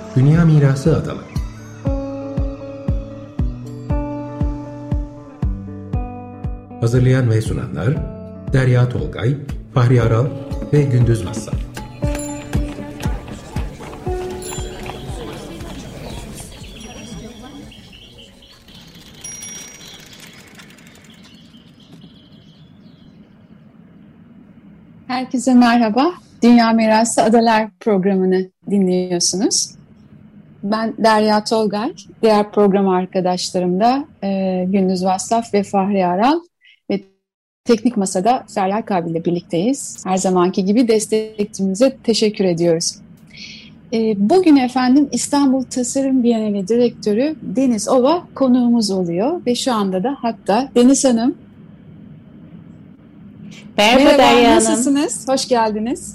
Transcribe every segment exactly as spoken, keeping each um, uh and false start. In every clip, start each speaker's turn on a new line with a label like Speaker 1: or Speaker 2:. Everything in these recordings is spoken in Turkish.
Speaker 1: Dünya Mirası Adaları. Hazırlayan ve sunanlar Derya Tolgay, Fahri Aral ve Gündüz Vassal.
Speaker 2: Herkese merhaba. Dünya Mirası Adalar programını dinliyorsunuz. Ben Derya Tolgay, diğer program arkadaşlarım da e, Gündüz Vassaf ve Fahri Aral ve Teknik Masa'da Feryal Kabil ile birlikteyiz. Her zamanki gibi destekçimize teşekkür ediyoruz. E, bugün efendim İstanbul Tasarım Bienali Direktörü Deniz Ova konuğumuz oluyor ve şu anda da hatta Deniz Hanım.
Speaker 3: Merhaba,
Speaker 2: Merhaba
Speaker 3: Derya Hanım.
Speaker 2: Nasılsınız? Hoş geldiniz.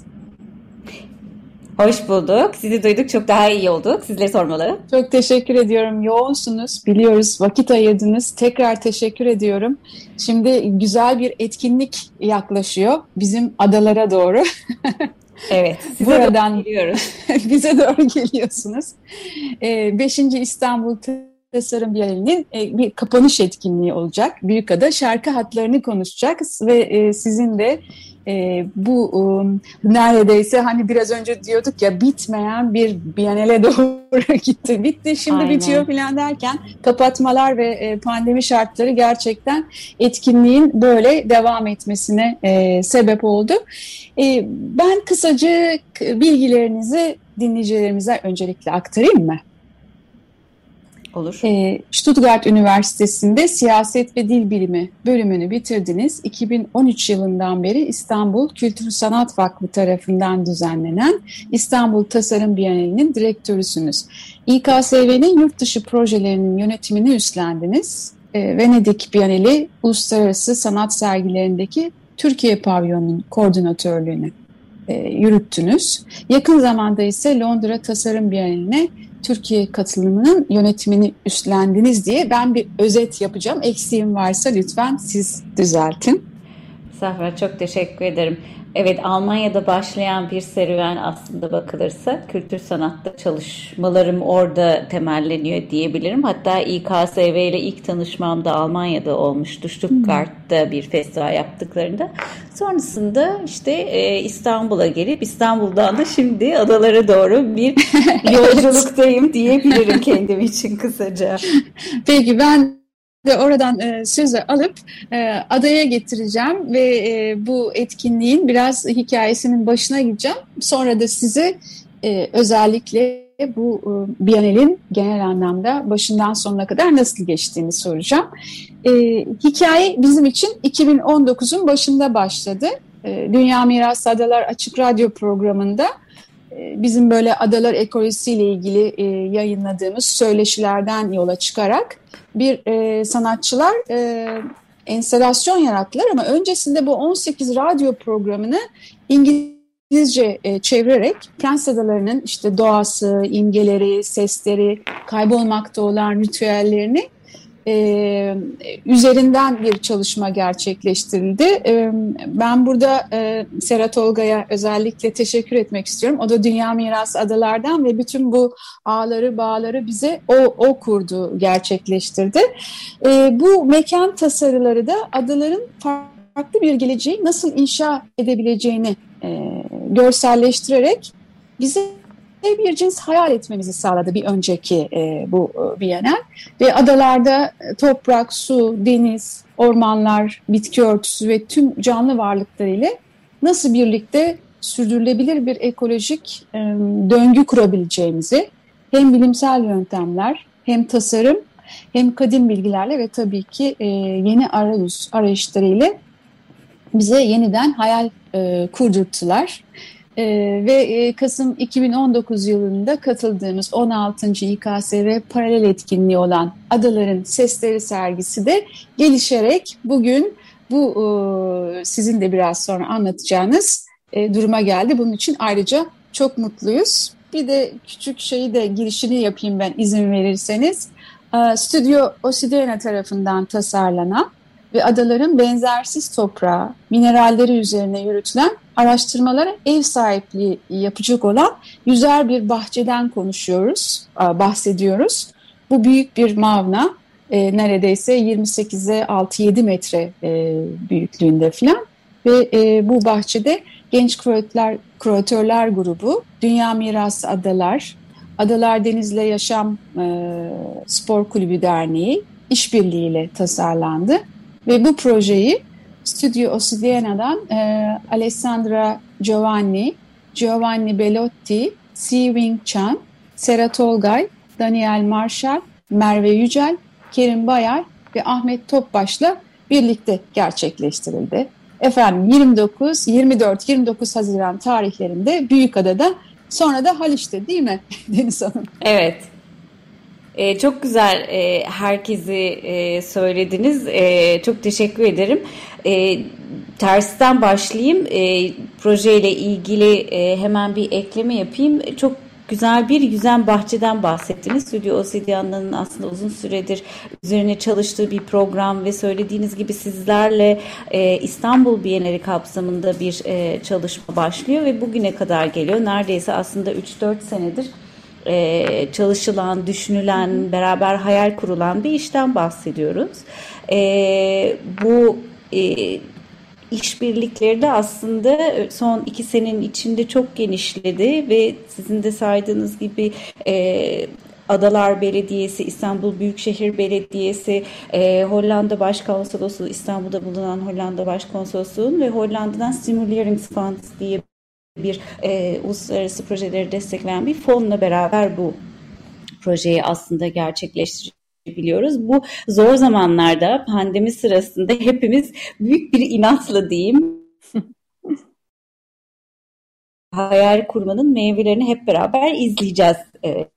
Speaker 3: Hoş bulduk. Sizi duyduk. Çok daha iyi olduk. Sizlere sormalı.
Speaker 2: Çok teşekkür ediyorum. Yoğunsunuz. Biliyoruz. Vakit ayırdınız. Tekrar teşekkür ediyorum. Şimdi güzel bir etkinlik yaklaşıyor. Bizim adalara doğru.
Speaker 3: Evet. Size
Speaker 2: Buradan
Speaker 3: doğru geliyoruz.
Speaker 2: bize doğru geliyorsunuz. Ee, Beşinci İstanbul Tasarım Bienali'nin e, bir kapanış etkinliği olacak. Büyükada şarkı hatlarını konuşacağız ve e, sizin de e, bu e, neredeyse hani biraz önce diyorduk ya bitmeyen bir Bienale doğru gitti. Bitti şimdi
Speaker 3: Aynen.
Speaker 2: Bitiyor falan derken kapatmalar ve e, pandemi şartları gerçekten etkinliğin böyle devam etmesine e, sebep oldu. E, ben kısaca bilgilerinizi dinleyicilerimize öncelikle aktarayım mı?
Speaker 3: Olur.
Speaker 2: E, Stuttgart Üniversitesi'nde Siyaset ve Dil Bilimi bölümünü bitirdiniz. iki bin on üç yılından beri İstanbul Kültür Sanat Vakfı tarafından düzenlenen İstanbul Tasarım Bienali'nin direktörüsünüz. İ K S V'nin yurt dışı projelerinin yönetimini üstlendiniz. E, Venedik Bienali Uluslararası Sanat Sergilerindeki Türkiye Pavyonunun koordinatörlüğünü e, yürüttünüz. Yakın zamanda ise Londra Tasarım Bienali'ne Türkiye katılımının yönetimini üstlendiniz diye ben bir özet yapacağım. Eksiğim varsa lütfen siz düzeltin.
Speaker 3: Safra, çok teşekkür ederim. Evet, Almanya'da başlayan bir serüven aslında bakılırsa kültür sanatta çalışmalarım orada temelleniyor diyebilirim. Hatta İ K S V ile ilk tanışmam da Almanya'da olmuştu. Stuttgart'ta bir festival yaptıklarında. Sonrasında işte e, İstanbul'a gelip İstanbul'dan da şimdi adalara doğru bir yolculuktayım diyebilirim kendim için kısaca.
Speaker 2: Peki ben ve oradan e, sözü alıp e, adaya getireceğim ve e, bu etkinliğin biraz hikayesinin başına gideceğim. Sonra da size e, özellikle bu e, Bienal'in genel anlamda başından sonuna kadar nasıl geçtiğini soracağım. E, hikaye bizim için iki bin on dokuzun başında başladı. E, Dünya Mirası Adalar Açık Radyo programında e, bizim böyle adalar ekolojisiyle ilgili e, yayınladığımız söyleşilerden yola çıkarak bir e, sanatçılar e, enstalasyon yarattılar ama öncesinde bu on sekiz radyo programını İngilizce e, çevirerek Prens Adaları'nın işte doğası, imgeleri, sesleri, kaybolmakta olan ritüellerini e, üzerinden bir çalışma gerçekleştirildi. E, ben burada e, Serhat Olga'ya özellikle teşekkür etmek istiyorum. O da Dünya Mirası Adalar'dan ve bütün bu ağları, bağları bize o, o kurdu, gerçekleştirdi. E, bu mekan tasarıları da adaların farklı bir geleceği nasıl inşa edebileceğini e, görselleştirerek bize bir cins hayal etmemizi sağladı bir önceki e, bu e, Bienal. Ve adalarda toprak, su, deniz, ormanlar, bitki örtüsü ve tüm canlı varlıklar ile nasıl birlikte sürdürülebilir bir ekolojik e, döngü kurabileceğimizi hem bilimsel yöntemler hem tasarım hem kadim bilgilerle ve tabii ki e, yeni arayüz arayışlarıyla bize yeniden hayal e, kurdurttular. Ee, ve e, Kasım iki bin on dokuz yılında katıldığımız on altıncı İ K S V paralel etkinliği olan Adaların Sesleri sergisi de gelişerek bugün bu e, sizin de biraz sonra anlatacağınız e, duruma geldi. Bunun için ayrıca çok mutluyuz. Bir de küçük şeyi de girişini yapayım ben izin verirseniz. E, Stüdyo Osidena tarafından tasarlanan ve adaların benzersiz toprağı, mineralleri üzerine yürütülen araştırmalara ev sahipliği yapacak olan güzel bir bahçeden konuşuyoruz, bahsediyoruz. Bu büyük bir mavna, e, neredeyse yirmi sekize altı yedi metre e, büyüklüğünde falan ve e, bu bahçede Genç Kroatler, Kroatörler Grubu, Dünya Mirası Adalar, Adalar Deniz'le Yaşam e, Spor Kulübü Derneği işbirliğiyle tasarlandı ve bu projeyi Studio Ossidiana'dan e, Alessandra Giovanni, Giovanni Bellotti, Si Wing Chan, Sera Tolgay, Daniel Marshall, Merve Yücel, Kerim Bayar ve Ahmet Topbaş'la birlikte gerçekleştirildi. Efendim yirmi dokuz, yirmi dört, yirmi dokuz Haziran tarihlerinde Büyükada'da, sonra da Haliç'te, değil mi Deniz Hanım?
Speaker 3: Evet. Ee, çok güzel e, herkesi e, söylediniz. E, çok teşekkür ederim. E, tersten başlayayım. E, projeyle ilgili e, hemen bir ekleme yapayım. Çok güzel bir yüzen bahçeden bahsettiniz. Studio Ossidiana'nın aslında uzun süredir üzerine çalıştığı bir program ve söylediğiniz gibi sizlerle e, İstanbul Bienali kapsamında bir e, çalışma başlıyor ve bugüne kadar geliyor. Neredeyse aslında üç dört senedir Ee, çalışılan, düşünülen, beraber hayal kurulan bir işten bahsediyoruz. Ee, bu e, işbirlikleri de aslında son iki senenin içinde çok genişledi ve sizin de saydığınız gibi e, Adalar Belediyesi, İstanbul Büyükşehir Belediyesi, e, Hollanda Başkonsolosluğu, İstanbul'da bulunan Hollanda Başkonsolosluğu'nun ve Hollanda'dan Stimuleringsfonds diye bir e, uluslararası projeleri destekleyen bir fonla beraber bu projeyi aslında gerçekleştirebiliyoruz. Bu zor zamanlarda, pandemi sırasında hepimiz büyük bir inatla diyeyim hayal kurmanın meyvelerini hep beraber izleyeceğiz. Evet.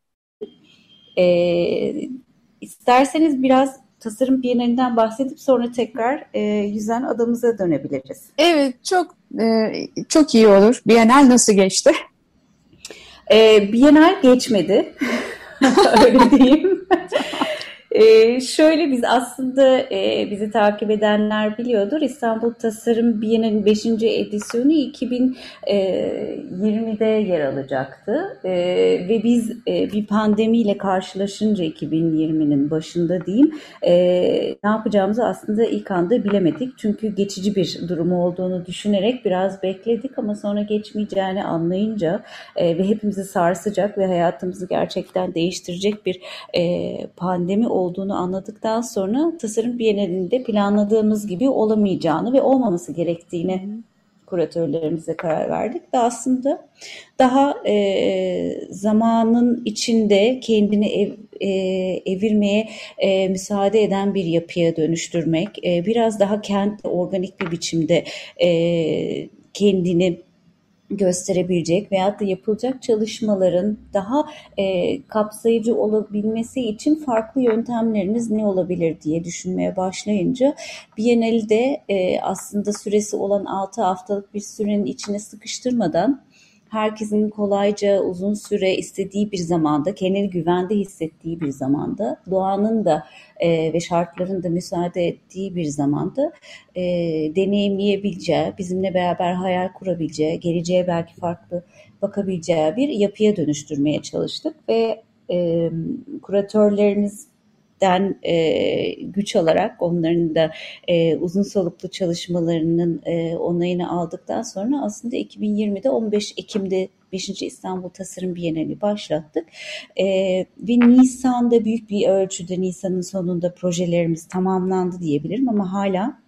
Speaker 3: E, isterseniz biraz Tasarım Bienalinden bahsedip sonra tekrar e, yüzen adamıza dönebiliriz.
Speaker 2: Evet, çok e, çok iyi olur. Bienal nasıl geçti?
Speaker 3: E, Bienal geçmedi. Öyle diyeyim. Ee, şöyle biz aslında e, bizi takip edenler biliyordur. İstanbul Tasarım Bienali'nin beşinci edisyonu iki bin yirmide yer alacaktı. E, ve biz e, bir pandemiyle karşılaşınca iki bin yirminin başında diyeyim e, ne yapacağımızı aslında ilk anda bilemedik. Çünkü geçici bir durum olduğunu düşünerek biraz bekledik ama sonra geçmeyeceğini anlayınca e, ve hepimizi sarsacak ve hayatımızı gerçekten değiştirecek bir e, pandemi olduğunu anladıktan sonra Tasarım Bienalinde planladığımız gibi olamayacağını ve olmaması gerektiğini kuratörlerimize karar verdik ve aslında daha e, zamanın içinde kendini ev, e, evirmeye e, müsaade eden bir yapıya dönüştürmek, e, biraz daha kentle organik bir biçimde e, kendini gösterebilecek veyahut da yapılacak çalışmaların daha e, kapsayıcı olabilmesi için farklı yöntemlerimiz ne olabilir diye düşünmeye başlayınca Bienal'de e, aslında süresi olan altı haftalık bir sürenin içine sıkıştırmadan herkesin kolayca uzun süre istediği bir zamanda, kendini güvende hissettiği bir zamanda, doğanın da e, ve şartların da müsaade ettiği bir zamanda e, deneyimleyebileceği, bizimle beraber hayal kurabileceği, geleceğe belki farklı bakabileceği bir yapıya dönüştürmeye çalıştık ve e, kuratörlerimiz den e, güç alarak onların da e, uzun soluklu çalışmalarının e, onayını aldıktan sonra aslında iki bin yirmide on beş Ekim'de beşinci İstanbul Tasarım Bienali başlattık. E, ve Nisan'da büyük bir ölçüde Nisan'ın sonunda projelerimiz tamamlandı diyebilirim ama hala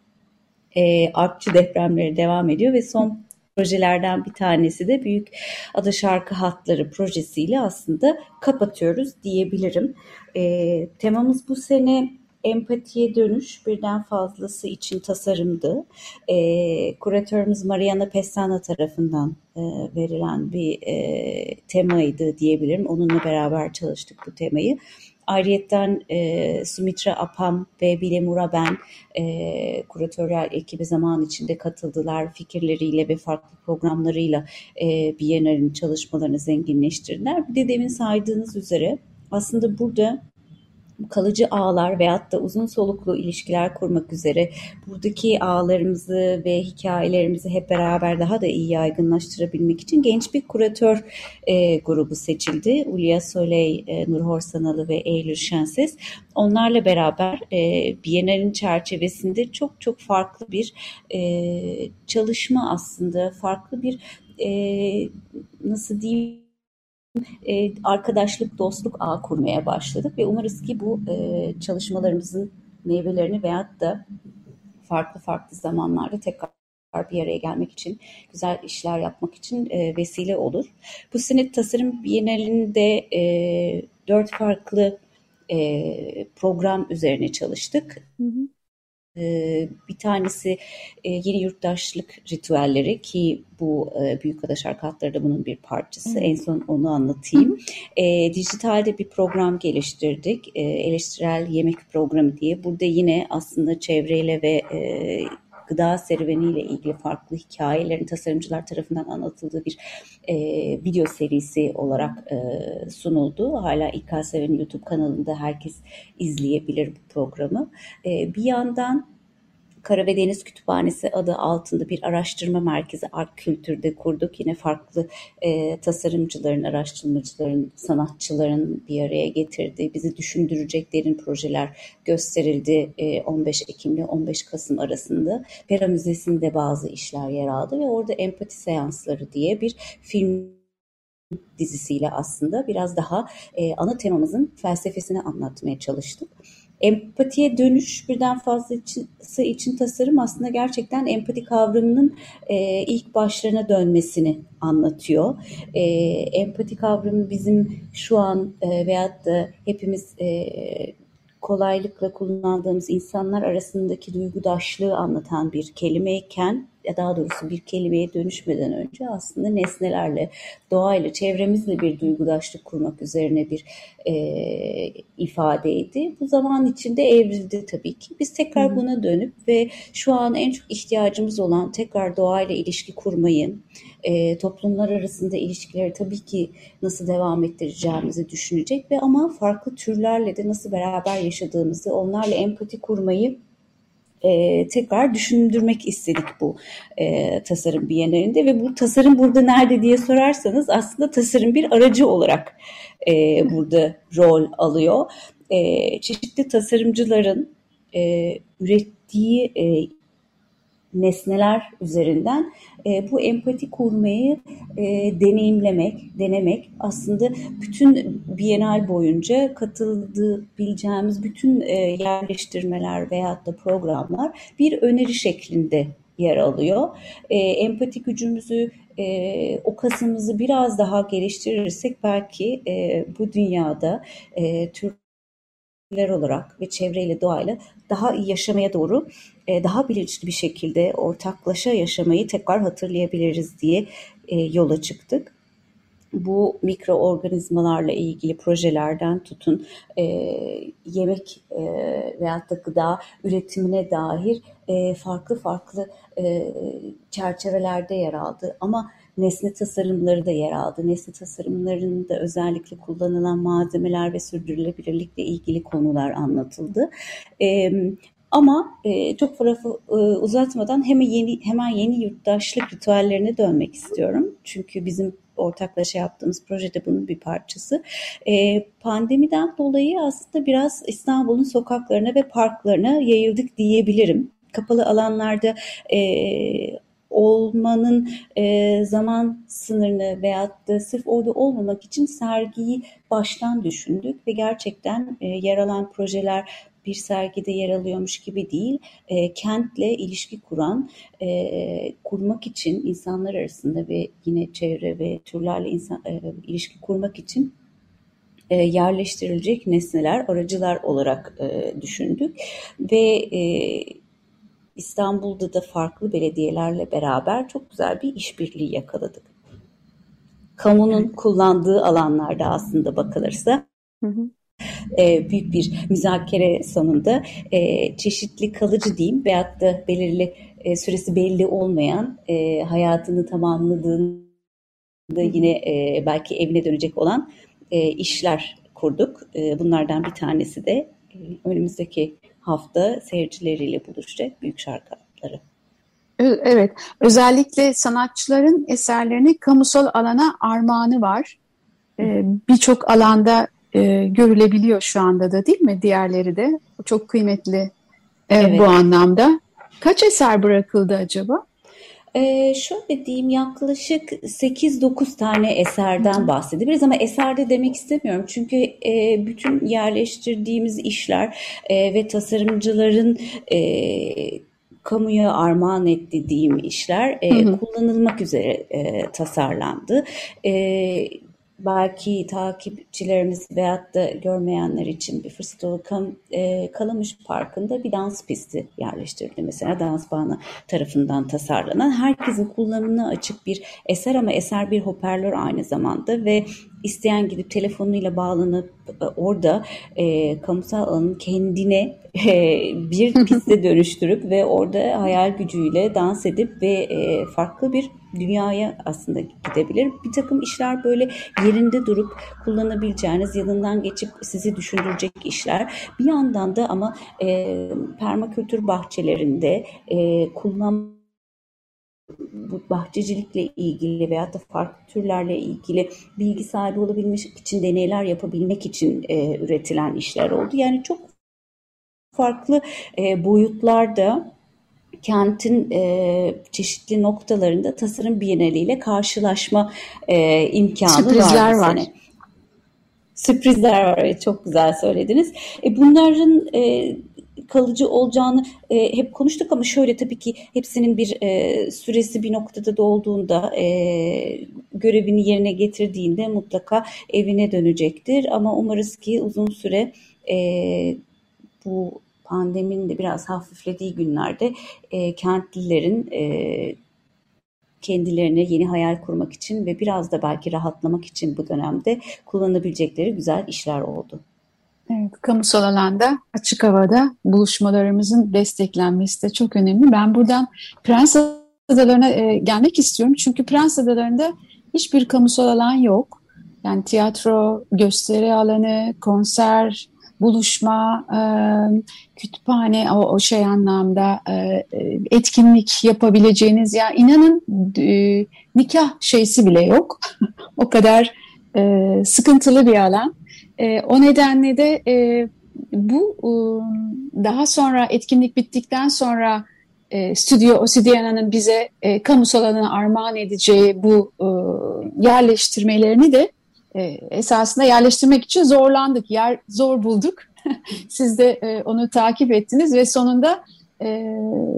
Speaker 3: e, artçı depremleri devam ediyor ve son projelerden bir tanesi de Büyük Ada Şarkı Hatları projesiyle aslında kapatıyoruz diyebilirim. E, temamız bu sene empatiye dönüş, birden fazlası için tasarımdı. E, kuratörümüz Mariana Pestana tarafından e, verilen bir e, temaydı diyebilirim. Onunla beraber çalıştık bu temayı. Ayrıyeten e, Sumitra Apam ve Bilemura Ben e, kuratörler ekibi zaman içinde katıldılar. Fikirleriyle ve farklı programlarıyla e, Bienal'in çalışmalarını zenginleştirdiler. Bir de demin saydığınız üzere aslında burada kalıcı ağlar veyahut da uzun soluklu ilişkiler kurmak üzere buradaki ağlarımızı ve hikayelerimizi hep beraber daha da iyi yaygınlaştırabilmek için genç bir kuratör e, grubu seçildi. Ulya Soley, e, Nur Horsanalı ve Eylül Şenses. Onlarla beraber e, Bienal'in çerçevesinde çok çok farklı bir e, çalışma aslında, farklı bir e, nasıl diyeyim, E, arkadaşlık, dostluk ağı kurmaya başladık ve umarız ki bu e, çalışmalarımızın meyvelerini veyahut da farklı farklı zamanlarda tekrar bir araya gelmek için, güzel işler yapmak için e, vesile olur. Bu sene Tasarım Bienalinde e, dört farklı e, program üzerine çalıştık. Hı hı. Bir tanesi yeni yurttaşlık ritüelleri ki bu Büyükada Şarkı Hatları da bunun bir parçası. Evet. En son onu anlatayım. E, dijitalde bir program geliştirdik. E, eleştirel yemek programı diye. Burada yine aslında çevreyle ve e, gıda serüveniyle ilgili farklı hikayelerin tasarımcılar tarafından anlatıldığı bir e, video serisi olarak e, sunuldu. Hala İ K S V'nin YouTube kanalında herkes izleyebilir bu programı. E, bir yandan Kara ve Deniz Kütüphanesi adı altında bir araştırma merkezi Ark Kültür'de kurduk. Yine farklı e, tasarımcıların, araştırmacıların, sanatçıların bir araya getirdiği, bizi düşündürecek derin projeler gösterildi e, on beş Ekim ile on beş Kasım arasında. Pera Müzesi'nde bazı işler yer aldı ve orada Empati Seansları diye bir film dizisiyle aslında biraz daha e, ana temamızın felsefesini anlatmaya çalıştık. Empatiye dönüş birden fazlası için tasarım aslında gerçekten empati kavramının e, ilk başlarına dönmesini anlatıyor. E, empati kavramı bizim şu an e, veyahut da hepimiz e, kolaylıkla kullandığımız insanlar arasındaki duygudaşlığı anlatan bir kelimeyken, ya daha doğrusu bir kelimeye dönüşmeden önce aslında nesnelerle, doğayla, çevremizle bir duygudaşlık kurmak üzerine bir e, ifadeydi. Bu zaman içinde evrildi tabii ki. Biz tekrar buna dönüp ve şu an en çok ihtiyacımız olan tekrar doğayla ilişki kurmayı, e, toplumlar arasında ilişkileri tabii ki nasıl devam ettireceğimizi düşünecek ve ama farklı türlerle de nasıl beraber yaşadığımızı, onlarla empati kurmayı Ee, tekrar düşündürmek istedik bu e, tasarım bienalinde ve bu tasarım burada nerede diye sorarsanız aslında tasarım bir aracı olarak e, burada rol alıyor. E, çeşitli tasarımcıların e, ürettiği e, nesneler üzerinden e, bu empati kurmayı e, deneyimlemek, denemek aslında bütün Bienal boyunca katılabileceğimiz bütün e, yerleştirmeler veyahut da programlar bir öneri şeklinde yer alıyor. E, empati gücümüzü, e, o kasımızı biraz daha geliştirirsek belki e, bu dünyada e, Türkler olarak ve çevreyle, doğayla daha iyi yaşamaya doğru daha bilinçli bir şekilde ortaklaşa yaşamayı tekrar hatırlayabiliriz diye yola çıktık. Bu mikroorganizmalarla ilgili projelerden tutun e, yemek e, veyahut da gıda üretimine dair e, farklı farklı e, çerçevelerde yer aldı. Ama nesne tasarımları da yer aldı. Nesne tasarımlarında özellikle kullanılan malzemeler ve sürdürülebilirlikle ilgili konular anlatıldı. E, Ama e, çok fazla e, uzatmadan hemen yeni hemen yeni yurttaşlık ritüellerine dönmek istiyorum. Çünkü bizim ortaklaşa yaptığımız projede bunun bir parçası. E, pandemiden dolayı aslında biraz İstanbul'un sokaklarına ve parklarına yayıldık diyebilirim. Kapalı alanlarda e, olmanın e, zaman sınırını veyahut da sırf orada olmamak için sergiyi baştan düşündük ve gerçekten e, yer alan projeler bir sergide yer alıyormuş gibi değil, e, kentle ilişki kuran, e, kurmak için insanlar arasında ve yine çevre ve türlerle insan, e, ilişki kurmak için e, yerleştirilecek nesneler, aracılar olarak e, düşündük ve e, İstanbul'da da farklı belediyelerle beraber çok güzel bir işbirliği yakaladık. Kamunun kullandığı alanlarda aslında bakılırsa, hı hı. E, büyük bir müzakere sonunda e, çeşitli kalıcı diyeyim veyahut da belirli e, süresi belli olmayan e, hayatını tamamladığında yine e, belki evine dönecek olan e, işler kurduk. E, bunlardan bir tanesi de e, önümüzdeki hafta seyircileriyle buluşacak Büyük Şarkı Atları.
Speaker 2: Evet, özellikle sanatçıların eserlerini kamusal alana armağanı var. Ee, birçok alanda e, görülebiliyor şu anda da, değil mi? Diğerleri de çok kıymetli e,
Speaker 3: Evet.
Speaker 2: bu anlamda. Kaç eser bırakıldı acaba?
Speaker 3: Ee, şöyle diyeyim, yaklaşık sekiz dokuz tane eserden bahsedebiliriz ama eserde demek istemiyorum. Çünkü e, bütün yerleştirdiğimiz işler e, ve tasarımcıların e, kamuya armağan ettiğim işler e, hı hı. kullanılmak üzere e, tasarlandı. E, belki takipçilerimiz veyahut da görmeyenler için bir fırsat olur. E, Kalamış Parkı'nda bir dans pisti yerleştirildi. Mesela Dans Bağını tarafından tasarlanan, herkesin kullanımına açık bir eser ama eser bir hoparlör aynı zamanda ve isteyen gidip telefonuyla bağlanıp orada e, kamusal alanın kendine e, bir piste dönüştürüp ve orada hayal gücüyle dans edip ve e, farklı bir dünyaya aslında gidebilir. Bir takım işler böyle yerinde durup kullanabileceğiniz, yanından geçip sizi düşündürecek işler. Bir yandan da ama e, permakültür bahçelerinde e, kullanma, bu bahçecilikle ilgili veyahut da farklı türlerle ilgili bilgi sahibi olabilmek için, deneyler yapabilmek için e, üretilen işler oldu. Yani çok farklı e, boyutlarda kentin e, çeşitli noktalarında tasarım bienaliyle karşılaşma e, imkanı
Speaker 2: Sürprizler
Speaker 3: var.
Speaker 2: var.
Speaker 3: Sene. Sürprizler var. Evet, çok güzel söylediniz. E, bunların e, kalıcı olacağını e, hep konuştuk ama şöyle, tabii ki hepsinin bir e, süresi bir noktada dolduğunda, e, görevini yerine getirdiğinde mutlaka evine dönecektir. Ama umarız ki uzun süre e, bu pandeminin de biraz hafiflediği günlerde e, kentlilerin e, kendilerine yeni hayal kurmak için ve biraz da belki rahatlamak için bu dönemde kullanabilecekleri güzel işler oldu.
Speaker 2: Evet, kamusal alanda, açık havada buluşmalarımızın desteklenmesi de çok önemli. Ben buradan Prens Adaları'na e, gelmek istiyorum. Çünkü Prens Adaları'nda hiçbir kamusal alan yok. Yani tiyatro, gösteri alanı, konser, buluşma, e, kütüphane, o, o şey anlamda e, etkinlik yapabileceğiniz, ya inanın e, nikah şeysi bile yok. O kadar e, sıkıntılı bir alan. E, o nedenle de e, bu e, daha sonra etkinlik bittikten sonra e, Stüdyo Ossidiana'nın bize e, kamusal alanı armağan edeceği bu e, yerleştirmelerini de e, esasında yerleştirmek için zorlandık. Yer zor bulduk. Siz de e, onu takip ettiniz ve sonunda e,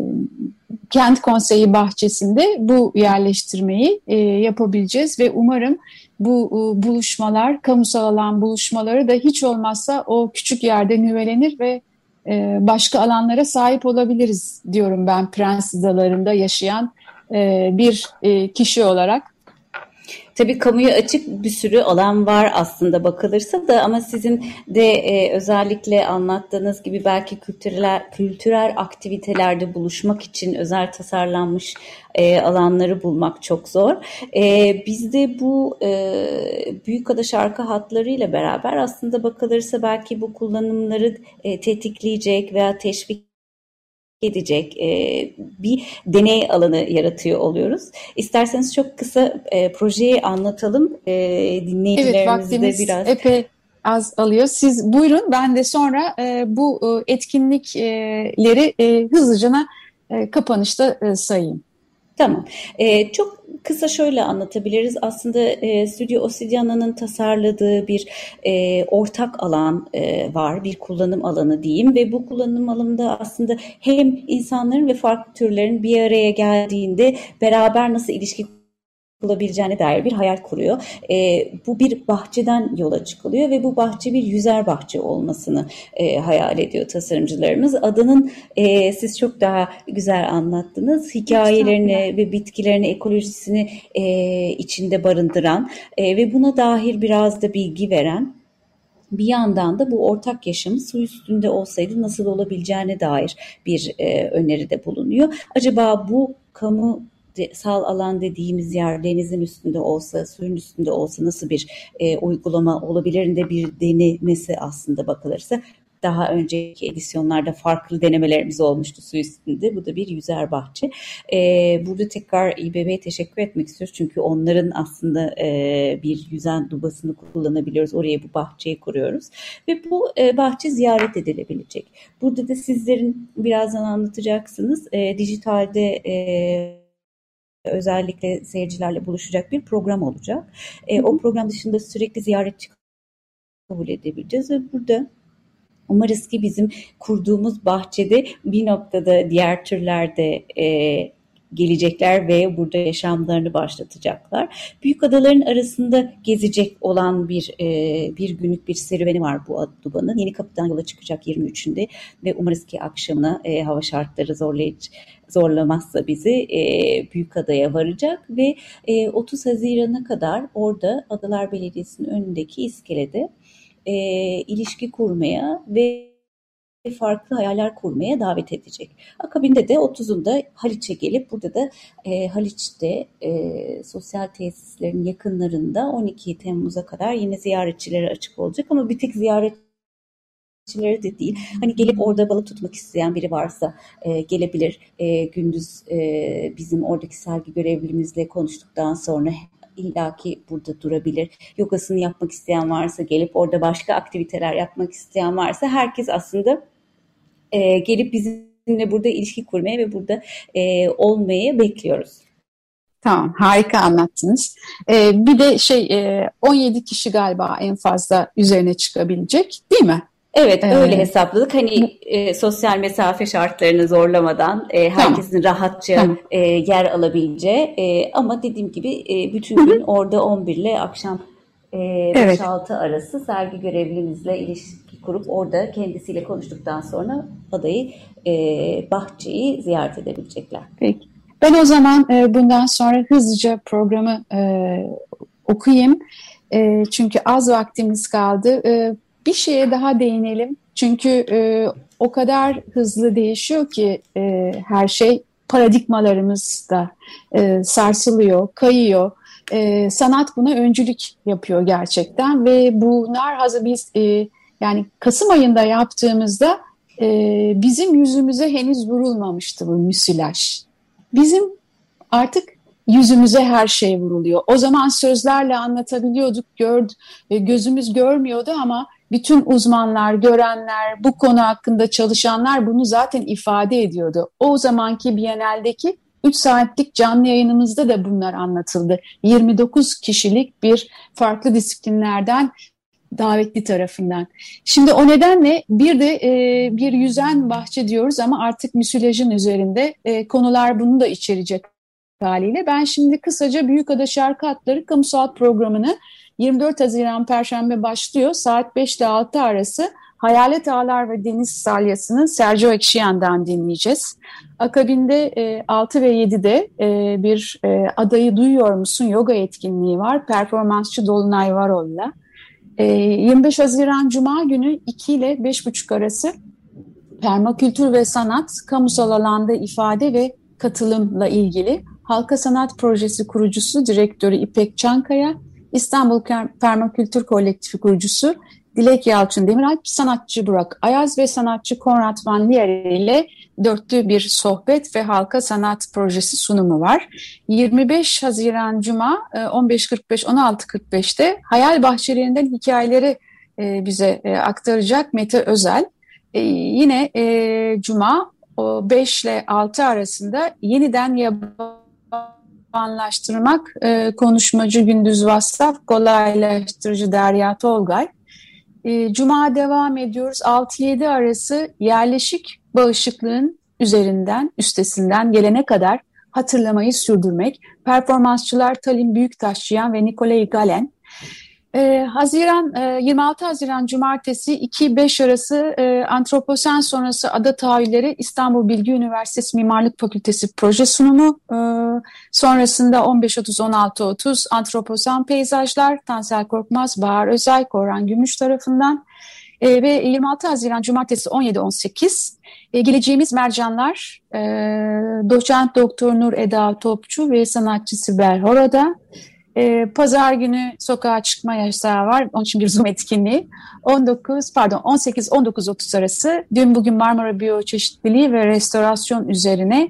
Speaker 2: Kent Konseyi bahçesinde bu yerleştirmeyi e, yapabileceğiz ve umarım bu e, buluşmalar, kamusal alan buluşmaları da hiç olmazsa o küçük yerde nüvelenir ve e, başka alanlara sahip olabiliriz diyorum ben, Prens Adaları'nda yaşayan e, bir e, kişi olarak.
Speaker 3: Tabii kamuya açık bir sürü alan var aslında bakılırsa da, ama sizin de e, özellikle anlattığınız gibi belki kültürel, kültürel aktivitelerde buluşmak için özel tasarlanmış e, alanları bulmak çok zor. E, biz de bu e, Büyükada şarkı hatlarıyla beraber aslında bakılırsa belki bu kullanımları e, tetikleyecek veya teşvik edecek e, bir deney alanı yaratıyor oluyoruz. İsterseniz çok kısa e, projeyi anlatalım. E, dinleyicilerimiz
Speaker 2: evet, vaktimiz
Speaker 3: de biraz
Speaker 2: epey az alıyor. Siz buyurun, ben de sonra e, bu e, etkinlikleri e, hızlıca e, kapanışta e, sayayım.
Speaker 3: Tamam. E, çok kısa şöyle anlatabiliriz. Aslında e, Stüdyo Ossidiana'nın tasarladığı bir e, ortak alan e, var. Bir kullanım alanı diyeyim ve bu kullanım alanında aslında hem insanların ve farklı türlerin bir araya geldiğinde beraber nasıl ilişki bulabileceğine dair bir hayal kuruyor. E, bu bir bahçeden yola çıkılıyor ve bu bahçe bir yüzer bahçe olmasını e, hayal ediyor tasarımcılarımız. Adanın e, siz çok daha güzel anlattınız. Hikayelerini ve bitkilerini, ekolojisini e, içinde barındıran e, ve buna dair biraz da bilgi veren, bir yandan da bu ortak yaşamı su üstünde olsaydı nasıl olabileceğine dair bir e, öneride bulunuyor. Acaba bu kamu sal alan dediğimiz yer denizin üstünde olsa, suyun üstünde olsa nasıl bir e, uygulama olabilir de bir denemesi aslında bakılırsa. Daha önceki edisyonlarda farklı denemelerimiz olmuştu su üstünde. Bu da bir yüzer bahçe. Ee, burada tekrar İBB'ye teşekkür etmek istiyoruz. Çünkü onların aslında e, bir yüzen dubasını kullanabiliyoruz. Oraya bu bahçeyi kuruyoruz. Ve bu e, bahçe ziyaret edilebilecek. Burada da sizlerin birazdan anlatacaksınız. E, dijitalde e, özellikle seyircilerle buluşacak bir program olacak. E, o program dışında sürekli ziyaretçi kabul edebileceğiz ve burada umarız ki bizim kurduğumuz bahçede bir noktada diğer türlerde e, gelecekler ve burada yaşamlarını başlatacaklar. Büyük adaların arasında gezecek olan bir e, bir günlük bir serüveni var bu Aduba'nın. Yenikapı'dan yola çıkacak yirmi üçünde ve umarız ki akşamına e, hava şartları zorlayıcı zorlamazsa bizi e, Büyükada'ya varacak ve e, otuz Haziran'a kadar orada Adalar Belediyesi'nin önündeki iskelede E, ilişki kurmaya ve farklı hayaller kurmaya davet edecek. Akabinde de otuzunda Haliç'e gelip burada da e, Haliç'te e, sosyal tesislerin yakınlarında on iki Temmuz'a kadar yine ziyaretçilere açık olacak ama bir tek ziyaretçilere de değil. Hani gelip orada balık tutmak isteyen biri varsa e, gelebilir. E, gündüz e, bizim oradaki sergi görevlimizle konuştuktan sonra illaki burada durabilir. Yogasını yapmak isteyen varsa gelip orada başka aktiviteler yapmak isteyen varsa herkes aslında e, gelip bizimle burada ilişki kurmaya ve burada e, olmaya bekliyoruz.
Speaker 2: Tamam, harika anlattınız. Ee, bir de şey e, on yedi kişi galiba en fazla üzerine çıkabilecek, değil mi?
Speaker 3: Evet, öyle ee, hesapladık. Hani e, sosyal mesafe şartlarını zorlamadan e, herkesin tamam. rahatça tamam. E, yer alabileceği e, ama dediğim gibi e, bütün Hı-hı. gün orada on bir ile akşam e, evet. beş altı arası sergi görevlimizle ilişki kurup orada kendisiyle konuştuktan sonra adayı, e, bahçeyi ziyaret edebilecekler.
Speaker 2: Peki. Ben o zaman e, bundan sonra hızlıca programı e, okuyayım. E, çünkü az vaktimiz kaldı. E, Bir şeye daha değinelim. Çünkü e, o kadar hızlı değişiyor ki e, her şey, paradigmalarımız da e, sarsılıyor, kayıyor. E, sanat buna öncülük yapıyor gerçekten ve bunlar hazır biz e, yani Kasım ayında yaptığımızda e, bizim yüzümüze henüz vurulmamıştı bu müsilaj. Bizim artık yüzümüze her şey vuruluyor. O zaman sözlerle anlatabiliyorduk, gör, gözümüz görmüyordu ama bütün uzmanlar, görenler, bu konu hakkında çalışanlar bunu zaten ifade ediyordu. O zamanki Biennale'deki üç saatlik canlı yayınımızda da bunlar anlatıldı. yirmi dokuz kişilik bir farklı disiplinlerden davetli tarafından. Şimdi o nedenle bir de e, bir yüzen bahçe diyoruz ama artık müsilajın üzerinde e, konular bunu da içerecek haliyle. Ben şimdi kısaca Büyükada Şarkı Atları kamusal programını yirmi dört Haziran Perşembe başlıyor. Saat beş ile altı arası Hayalet Ağlar ve Deniz Salyası'nın Sergio Ekşiyan'dan dinleyeceğiz. Akabinde e, altı ve yedide e, bir e, Adayı Duyuyor Musun yoga etkinliği var. Performansçı Dolunay Varol'la. E, yirmi beş Haziran Cuma günü iki ile beş buçuk arası permakültür ve sanat, kamusal alanda ifade ve katılımla ilgili Halka Sanat Projesi kurucusu direktörü İpek Çankaya, İstanbul Permakültür Kolektifi kurucusu Dilek Yalçın Demiralp, sanatçı Burak Ayaz ve sanatçı Konrad Van Lier ile dörtlü bir sohbet ve halka sanat projesi sunumu var. yirmi beş Haziran Cuma on beş kırk beş on altı kırk beşte Hayal Bahçelerinden hikayeleri bize aktaracak Mete Özel. Yine Cuma beş ile altı arasında yeniden yabanlaştırmak konuşmacı Gündüz Vassaf, kolaylaştırıcı Derya Tolgay. Cuma devam ediyoruz. altı yedi arası yerleşik bağışıklığın üzerinden, üstesinden gelene kadar hatırlamayı sürdürmek. Performansçılar Talim Büyüktaşçıyan ve Nikolay Galen. Ee, Haziran, e, yirmi altı Haziran Cumartesi iki beş arası e, Antroposen sonrası ada tahayyülleri İstanbul Bilgi Üniversitesi Mimarlık Fakültesi proje sunumu. E, sonrasında on beş otuz on altı otuz Antroposen peyzajlar Tansel Korkmaz, Bahar Özay, Korhan Gümüş tarafından. E, ve yirmi altı Haziran Cumartesi on yedi on sekiz e, geleceğimiz mercanlar e, doçent doktor Nur Eda Topçu ve sanatçı Sibel Hora'da. E, Pazar günü sokağa çıkma yasağı var. Onun için bir Zoom etkinliği. on dokuz pardon on sekiz on dokuz otuz arası dün bugün Marmara Biyoçeşitliliği ve Restorasyon üzerine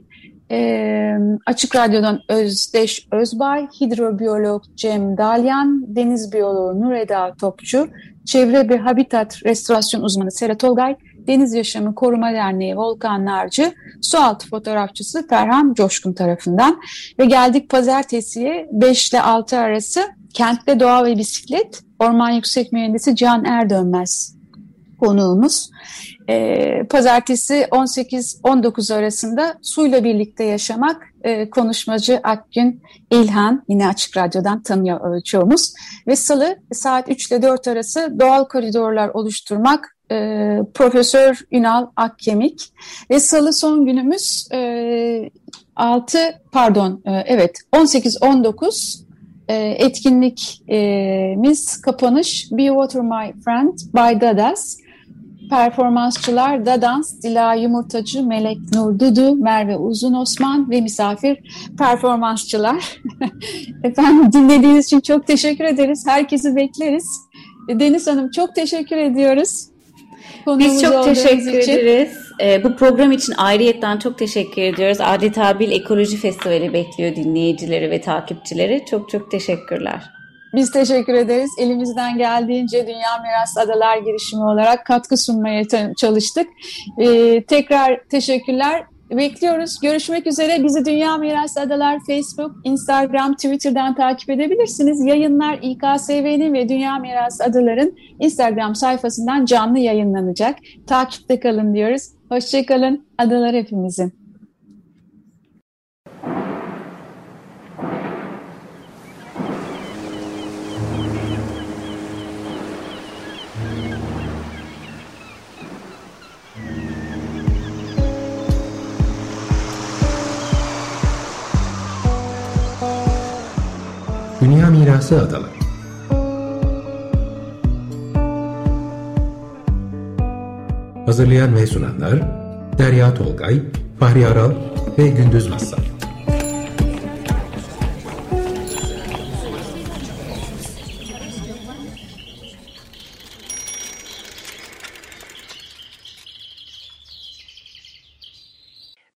Speaker 2: e, Açık Radyo'dan Özdeş Özbay, hidrobiyolog Cem Dalyan, deniz biyoloğu Nur Eda Topçu, çevre ve habitat restorasyon uzmanı Serhat Olgay, Deniz Yaşamı Koruma Derneği Volkan Narcı, sualtı fotoğrafçısı Ferhan Coşkun tarafından ve geldik pazartesiye beş ile altı arası kentte doğa ve bisiklet, orman yüksek mühendisi Can Erdönmez konuğumuz. Ee, pazartesi on sekiz on dokuz arasında suyla birlikte yaşamak, e, konuşmacı Akgün İlhan, yine Açık Radyo'dan tanıyor çoğumuz. Ve salı saat üç ile dört arası doğal koridorlar oluşturmak, e, Profesör Ünal Akkemik. Ve salı son günümüz e, altı pardon e, evet on sekiz on dokuz e, etkinlikimiz kapanış Be Water My Friend by Dadas. Performansçılar Dadans, Dila Yumurtacı, Melek Nur Dudu, Merve Uzun Osman ve misafir performansçılar. Efendim dinlediğiniz için çok teşekkür ederiz. Herkesi bekleriz. Deniz Hanım çok teşekkür ediyoruz.
Speaker 3: Biz çok teşekkür için. ederiz. Ee, bu program için ayrıyetten çok teşekkür ediyoruz. Adeta bir ekoloji festivali bekliyor dinleyicileri ve takipçileri. Çok çok teşekkürler.
Speaker 2: Biz teşekkür ederiz. Elimizden geldiğince Dünya Mirası Adalar girişimi olarak katkı sunmaya çalıştık. Ee, tekrar teşekkürler. Bekliyoruz. Görüşmek üzere. Bizi Dünya Mirası Adalar Facebook, Instagram, Twitter'dan takip edebilirsiniz. Yayınlar İ K S V'nin ve Dünya Mirası Adalar'ın Instagram sayfasından canlı yayınlanacak. Takipte kalın diyoruz. Hoşçakalın. Adalar hepimizin.
Speaker 1: Dünya Mirası Adalar. Hazırlayan ve sunanlar Derya Tolgay, Fahri Aral ve Gündüz Mazhar.